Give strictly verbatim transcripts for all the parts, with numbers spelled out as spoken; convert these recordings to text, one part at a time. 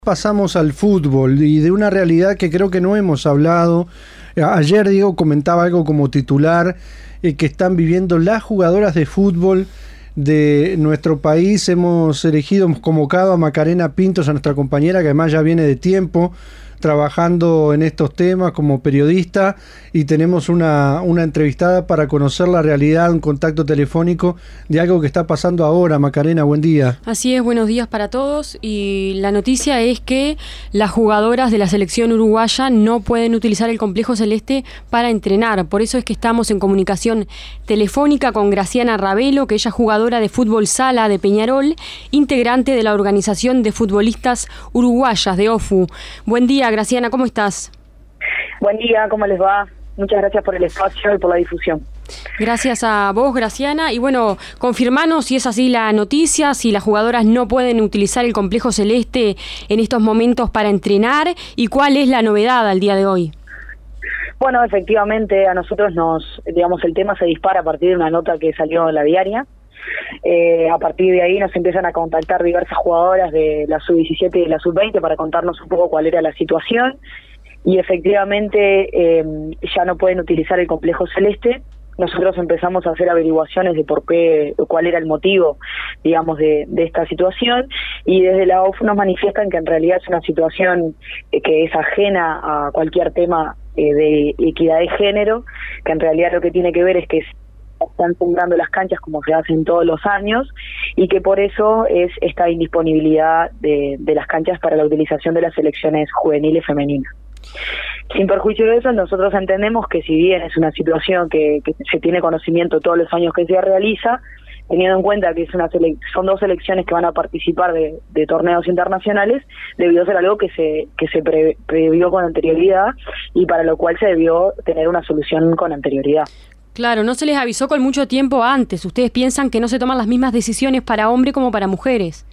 Pasamos al fútbol y de una realidad que creo que no hemos hablado. Ayer Diego comentaba algo como titular eh, que están viviendo las jugadoras de fútbol de nuestro país. Hemos elegido, hemos convocado a Macarena Pintos, a nuestra compañera, que además ya viene de tiempo trabajando en estos temas como periodista, y tenemos una, una entrevistada para conocer la realidad, un contacto telefónico de algo que está pasando ahora. Macarena, buen día. Así es, buenos días para todos, y la noticia es que las jugadoras de la selección uruguaya no pueden utilizar el complejo celeste para entrenar. Por eso es que estamos en comunicación telefónica con Graciana Ravelo, que ella es jugadora de fútbol sala de Peñarol, integrante de la Organización de Futbolistas Uruguayas de O F U. Buen día, Graciana, ¿cómo estás? Buen día, ¿cómo les va? Muchas gracias por el espacio y por la difusión. Gracias a vos, Graciana. Y bueno, confirmanos si es así la noticia, si las jugadoras no pueden utilizar el complejo celeste en estos momentos para entrenar, y cuál es la novedad al día de hoy. Bueno, efectivamente, a nosotros nos, digamos, el tema se dispara a partir de una nota que salió en la diaria. Eh, a partir de ahí nos empiezan a contactar diversas jugadoras de la sub diecisiete y de la sub veinte para contarnos un poco cuál era la situación, y efectivamente eh, ya no pueden utilizar el complejo celeste. Nosotros empezamos a hacer averiguaciones de por qué, cuál era el motivo, digamos, de, de esta situación, y desde la O F U nos manifiestan que en realidad es una situación eh, que es ajena a cualquier tema eh, de equidad de género, que en realidad lo que tiene que ver es que están fundando las canchas como se hacen todos los años, y que por eso es esta indisponibilidad de, de las canchas para la utilización de las selecciones juveniles femeninas. Sin perjuicio de eso, nosotros entendemos que si bien es una situación que, que se tiene conocimiento todos los años que se realiza, teniendo en cuenta que es una sele- son dos selecciones que van a participar de, de torneos internacionales, debió ser algo que se que se pre- previó con anterioridad, y para lo cual se debió tener una solución con anterioridad. Claro, no se les avisó con mucho tiempo antes. Ustedes piensan que no se toman las mismas decisiones para hombres como para mujeres.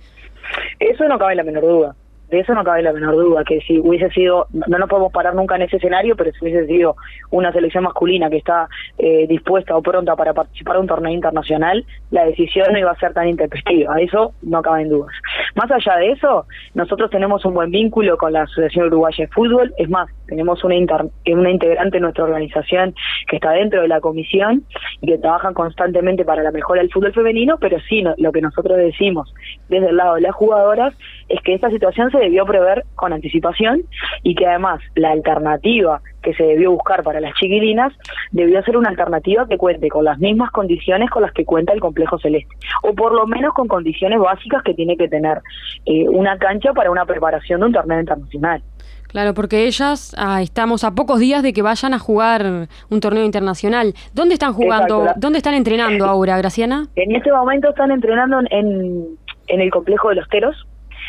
Eso no cabe la menor duda. De eso no cabe la menor duda, que si hubiese sido, no nos podemos parar nunca en ese escenario, pero si hubiese sido una selección masculina que está eh, dispuesta o pronta para participar de un torneo internacional, la decisión no iba a ser tan intempestiva. Eso no cabe en dudas. Más allá de eso, nosotros tenemos un buen vínculo con la Asociación Uruguaya de Fútbol. Es más, tenemos una, inter, una integrante de nuestra organización que está dentro de la comisión y que trabajan constantemente para la mejora del fútbol femenino, pero sí, no, lo que nosotros decimos desde el lado de las jugadoras es que esta situación se debió prever con anticipación, y que además la alternativa que se debió buscar para las chiquilinas debió ser una alternativa que cuente con las mismas condiciones con las que cuenta el complejo celeste, o por lo menos con condiciones básicas que tiene que tener eh, una cancha para una preparación de un torneo internacional. Claro, porque ellas ah, estamos a pocos días de que vayan a jugar un torneo internacional. ¿Dónde están jugando? Exacto. ¿Dónde están entrenando ahora, Graciana? En este momento están entrenando en, en el complejo de Los Teros,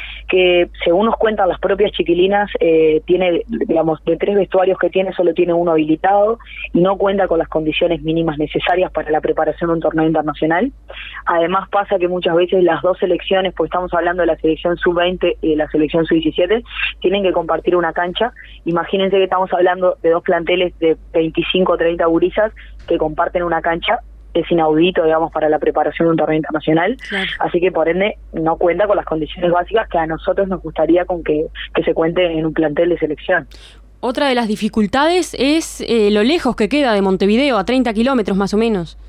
que según nos cuentan las propias chiquilinas, eh, tiene, digamos, de tres vestuarios que tiene, solo tiene uno habilitado y no cuenta con las condiciones mínimas necesarias para la preparación de un torneo internacional. Además pasa que muchas veces las dos selecciones, pues estamos hablando de la selección sub veinte y de la selección sub diecisiete, tienen que compartir una cancha. Imagínense que estamos hablando de dos planteles de veinticinco o treinta gurisas que comparten una cancha. Es inaudito, digamos, para la preparación de un torneo internacional. Claro. Así que por ende no cuenta con las condiciones básicas que a nosotros nos gustaría con que, que se cuente en un plantel de selección. Otra de las dificultades es eh, lo lejos que queda de Montevideo, a treinta kilómetros más o menos.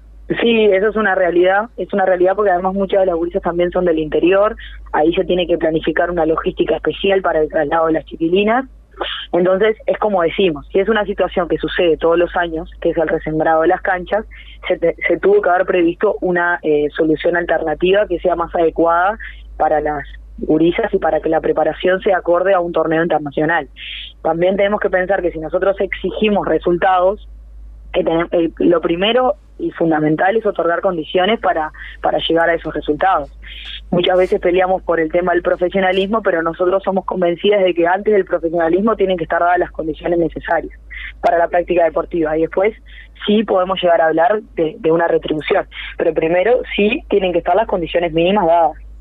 Sí, eso es una realidad, es una realidad porque además muchas de las gurisas también son del interior. Ahí se tiene que planificar una logística especial para el traslado de las chiquilinas. Entonces, es como decimos, si es una situación que sucede todos los años, que es el resembrado de las canchas, se, te, se tuvo que haber previsto una eh, solución alternativa que sea más adecuada para las gurisas y para que la preparación sea acorde a un torneo internacional. También tenemos que pensar que si nosotros exigimos resultados, que tenemos, eh, lo primero y fundamental es otorgar condiciones para, para llegar a esos resultados. Muchas veces peleamos por el tema del profesionalismo, pero nosotros somos convencidas de que antes del profesionalismo tienen que estar dadas las condiciones necesarias para la práctica deportiva, y después sí podemos llegar a hablar de, de una retribución, pero primero sí tienen que estar las condiciones mínimas dadas.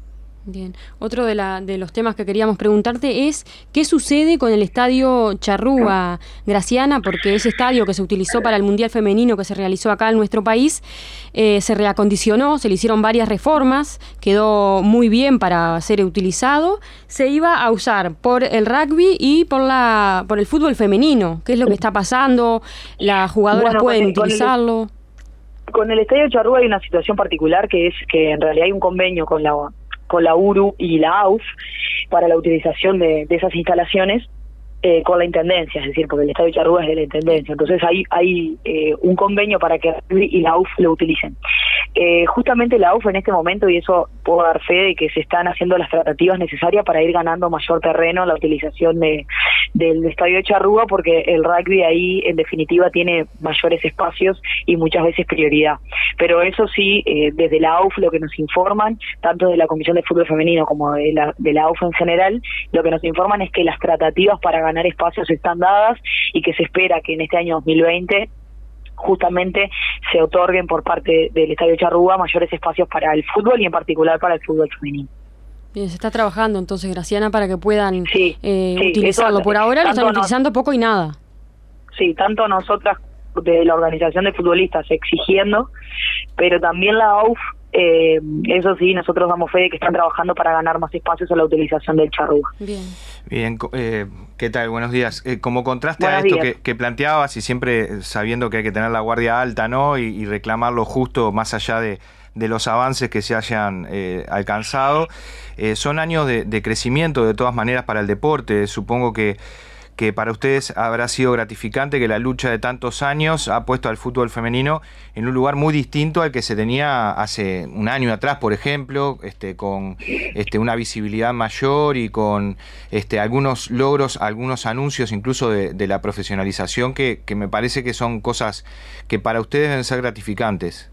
Bien. Otro de, la, de los temas que queríamos preguntarte es ¿qué sucede con el estadio Charrúa, Graciana? Porque ese estadio que se utilizó para el Mundial Femenino que se realizó acá en nuestro país eh, se reacondicionó, se le hicieron varias reformas, quedó muy bien para ser utilizado, se iba a usar por el rugby y por la por el fútbol femenino. ¿Qué es lo que está pasando? ¿Las jugadoras bueno, pueden con el, utilizarlo? Con el, con el estadio Charrúa hay una situación particular que es que en realidad hay un convenio con la con la U R U y la A U F para la utilización de, de esas instalaciones eh, con la Intendencia, es decir, porque el Estadio Charrúa es de la Intendencia. Entonces hay, hay eh, un convenio para que la U R U y la A U F lo utilicen. Eh, justamente la A U F en este momento, y eso puedo dar fe de que se están haciendo las tratativas necesarias para ir ganando mayor terreno en la utilización de del estadio de Charrúa, porque el rugby ahí en definitiva tiene mayores espacios y muchas veces prioridad. Pero eso sí, eh, desde la A U F lo que nos informan, tanto de la Comisión de Fútbol Femenino como de la, de la A U F en general, lo que nos informan es que las tratativas para ganar espacios están dadas y que se espera que en este año dos mil veinte justamente se otorguen por parte del Estadio Charrúa mayores espacios para el fútbol y en particular para el fútbol femenino. Bien, se está trabajando entonces, Graciana, para que puedan sí, eh, sí, utilizarlo. Eso, por ahora lo están no, utilizando poco y nada. Sí, tanto nosotras de la organización de futbolistas exigiendo, pero también la A U F, eh, eso sí, nosotros damos fe de que están trabajando para ganar más espacios a la utilización del Charrúa. Bien. Bien, eh, ¿qué tal? Buenos días. Eh, como contraste Buenos a esto días. que, que planteabas y siempre sabiendo que hay que tener la guardia alta, ¿no? Y, y reclamar lo justo más allá de, de los avances que se hayan eh, alcanzado, eh, son años de, de crecimiento de todas maneras para el deporte. Supongo que que para ustedes habrá sido gratificante que la lucha de tantos años ha puesto al fútbol femenino en un lugar muy distinto al que se tenía hace un año atrás, por ejemplo, este, con este, una visibilidad mayor y con este, algunos logros, algunos anuncios incluso de, de la profesionalización que, que me parece que son cosas que para ustedes deben ser gratificantes.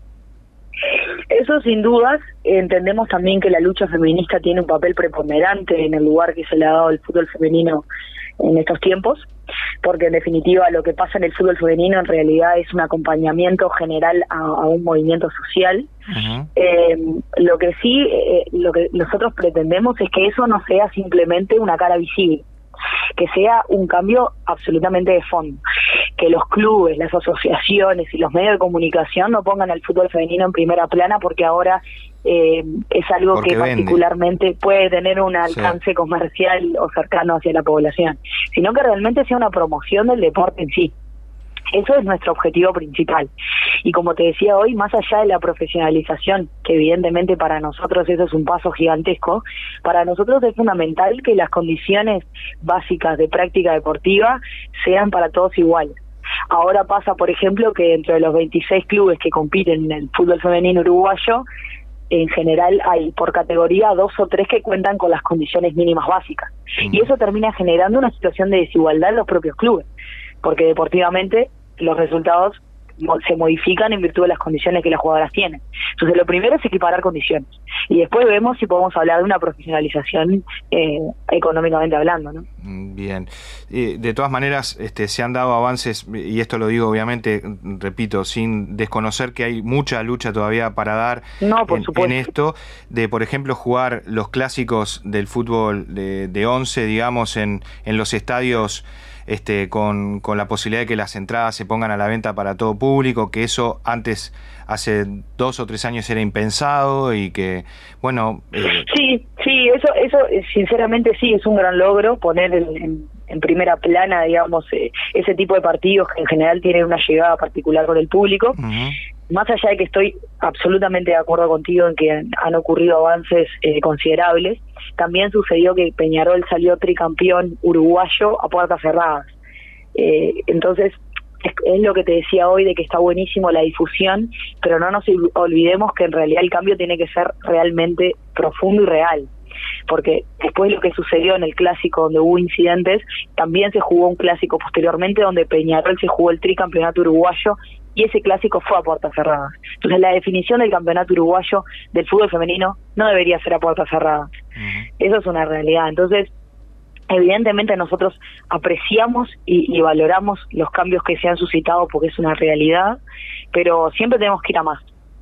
Eso sin dudas. Entendemos también que la lucha feminista tiene un papel preponderante en el lugar que se le ha dado al fútbol femenino en estos tiempos, porque en definitiva lo que pasa en el fútbol femenino en realidad es un acompañamiento general a, a un movimiento social. Uh-huh. Eh, lo que sí, eh, lo que nosotros pretendemos es que eso no sea simplemente una cara visible, que sea un cambio absolutamente de fondo, que los clubes, las asociaciones y los medios de comunicación no pongan al fútbol femenino en primera plana porque ahora eh, es algo porque que vende. Particularmente puede tener un alcance sí. comercial o cercano hacia la población, sino que realmente sea una promoción del deporte en sí. Eso es nuestro objetivo principal. Y como te decía hoy, más allá de la profesionalización, que evidentemente para nosotros eso es un paso gigantesco, para nosotros es fundamental que las condiciones básicas de práctica deportiva sean para todos iguales. Ahora pasa, por ejemplo, que dentro de los veintiséis clubes que compiten en el fútbol femenino uruguayo, en general hay por categoría dos o tres que cuentan con las condiciones mínimas básicas. Y eso termina generando una situación de desigualdad en los propios clubes, porque deportivamente los resultados se modifican en virtud de las condiciones que las jugadoras tienen. Entonces lo primero es equiparar condiciones y después vemos si podemos hablar de una profesionalización eh, económicamente hablando, ¿no? Bien, eh, de todas maneras este, se han dado avances, y esto lo digo obviamente, repito, sin desconocer que hay mucha lucha todavía para dar no, por en, supuesto. en esto, de por ejemplo jugar los clásicos del fútbol de, de once, digamos, en, en los estadios Este, con, con la posibilidad de que las entradas se pongan a la venta para todo público, que eso antes, hace dos o tres años era impensado y que, bueno... Eh... Sí, sí, eso, eso sinceramente sí, es un gran logro poner en, en, en primera plana, digamos, eh, ese tipo de partidos que en general tienen una llegada particular con el público. Uh-huh. Más allá de que estoy absolutamente de acuerdo contigo en que han, han ocurrido avances eh, considerables, también sucedió que Peñarol salió tricampeón uruguayo a puertas cerradas. Eh, entonces, es, es lo que te decía hoy de que está buenísimo la difusión, pero no nos olvidemos que en realidad el cambio tiene que ser realmente profundo y real. Porque después de lo que sucedió en el clásico donde hubo incidentes, también se jugó un clásico posteriormente donde Peñarol se jugó el tricampeonato uruguayo y ese clásico fue a puertas cerradas. Entonces la definición del campeonato uruguayo del fútbol femenino no debería ser a puertas cerradas. Uh-huh. Eso es una realidad. Entonces, evidentemente nosotros apreciamos y, y valoramos los cambios que se han suscitado porque es una realidad, pero siempre tenemos que ir a más.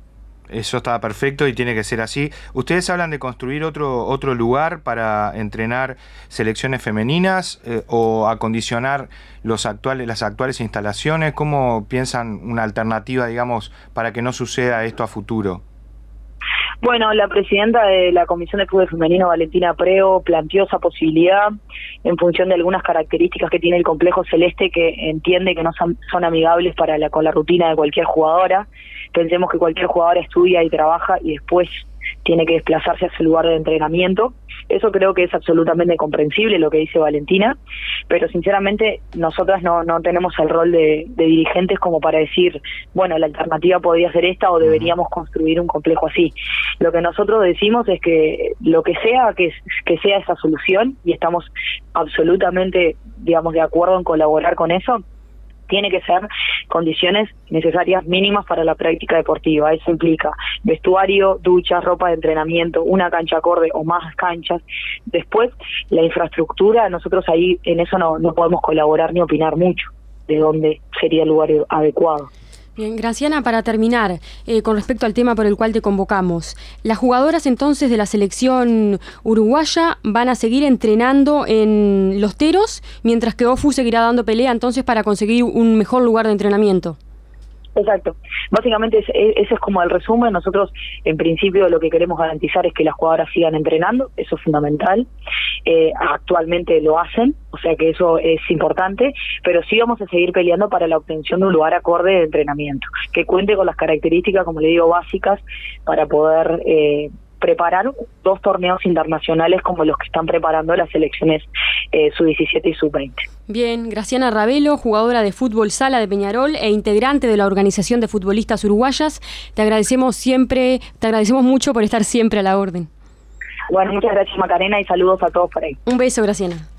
Eso está perfecto y tiene que ser así. Ustedes hablan de construir otro otro lugar para entrenar selecciones femeninas eh, o acondicionar los actuales las actuales instalaciones. ¿Cómo piensan una alternativa, digamos, para que no suceda esto a futuro? Bueno, la presidenta de la Comisión de Fútbol Femenino, Valentina Preo, planteó esa posibilidad en función de algunas características que tiene el complejo celeste, que entiende que no son, son amigables para la, con la rutina de cualquier jugadora. Pensemos que cualquier jugadora estudia y trabaja y después tiene que desplazarse a su lugar de entrenamiento. Eso creo que es absolutamente comprensible lo que dice Valentina, pero sinceramente nosotras no, no tenemos el rol de, de dirigentes como para decir, bueno, la alternativa podría ser esta o deberíamos construir un complejo así. Lo que nosotros decimos es que lo que sea, que, que sea esa solución, y estamos absolutamente, digamos, de acuerdo en colaborar con eso. Tiene que ser condiciones necesarias mínimas para la práctica deportiva. Eso implica vestuario, duchas, ropa de entrenamiento, una cancha acorde o más canchas. Después, la infraestructura, nosotros ahí en eso no, no podemos colaborar ni opinar mucho de dónde sería el lugar adecuado. Bien, Graciana, para terminar, eh, con respecto al tema por el cual te convocamos, las jugadoras entonces de la selección uruguaya van a seguir entrenando en Los Teros, mientras que Ofu seguirá dando pelea entonces para conseguir un mejor lugar de entrenamiento. Exacto. Básicamente es, ese es como el resumen. Nosotros, en principio, lo que queremos garantizar es que las jugadoras sigan entrenando. Eso es fundamental. Eh, actualmente lo hacen, o sea que eso es importante, pero sí vamos a seguir peleando para la obtención de un lugar acorde de entrenamiento, que cuente con las características, como le digo, básicas para poder eh, preparar dos torneos internacionales como los que están preparando las selecciones eh, sub diecisiete y sub veinte. Bien, Graciana Ravelo, jugadora de fútbol sala de Peñarol e integrante de la Organización de Futbolistas Uruguayas, te agradecemos siempre, te agradecemos mucho por estar siempre a la orden. Bueno, muchas gracias, Macarena, y saludos a todos por ahí. Un beso, Graciana.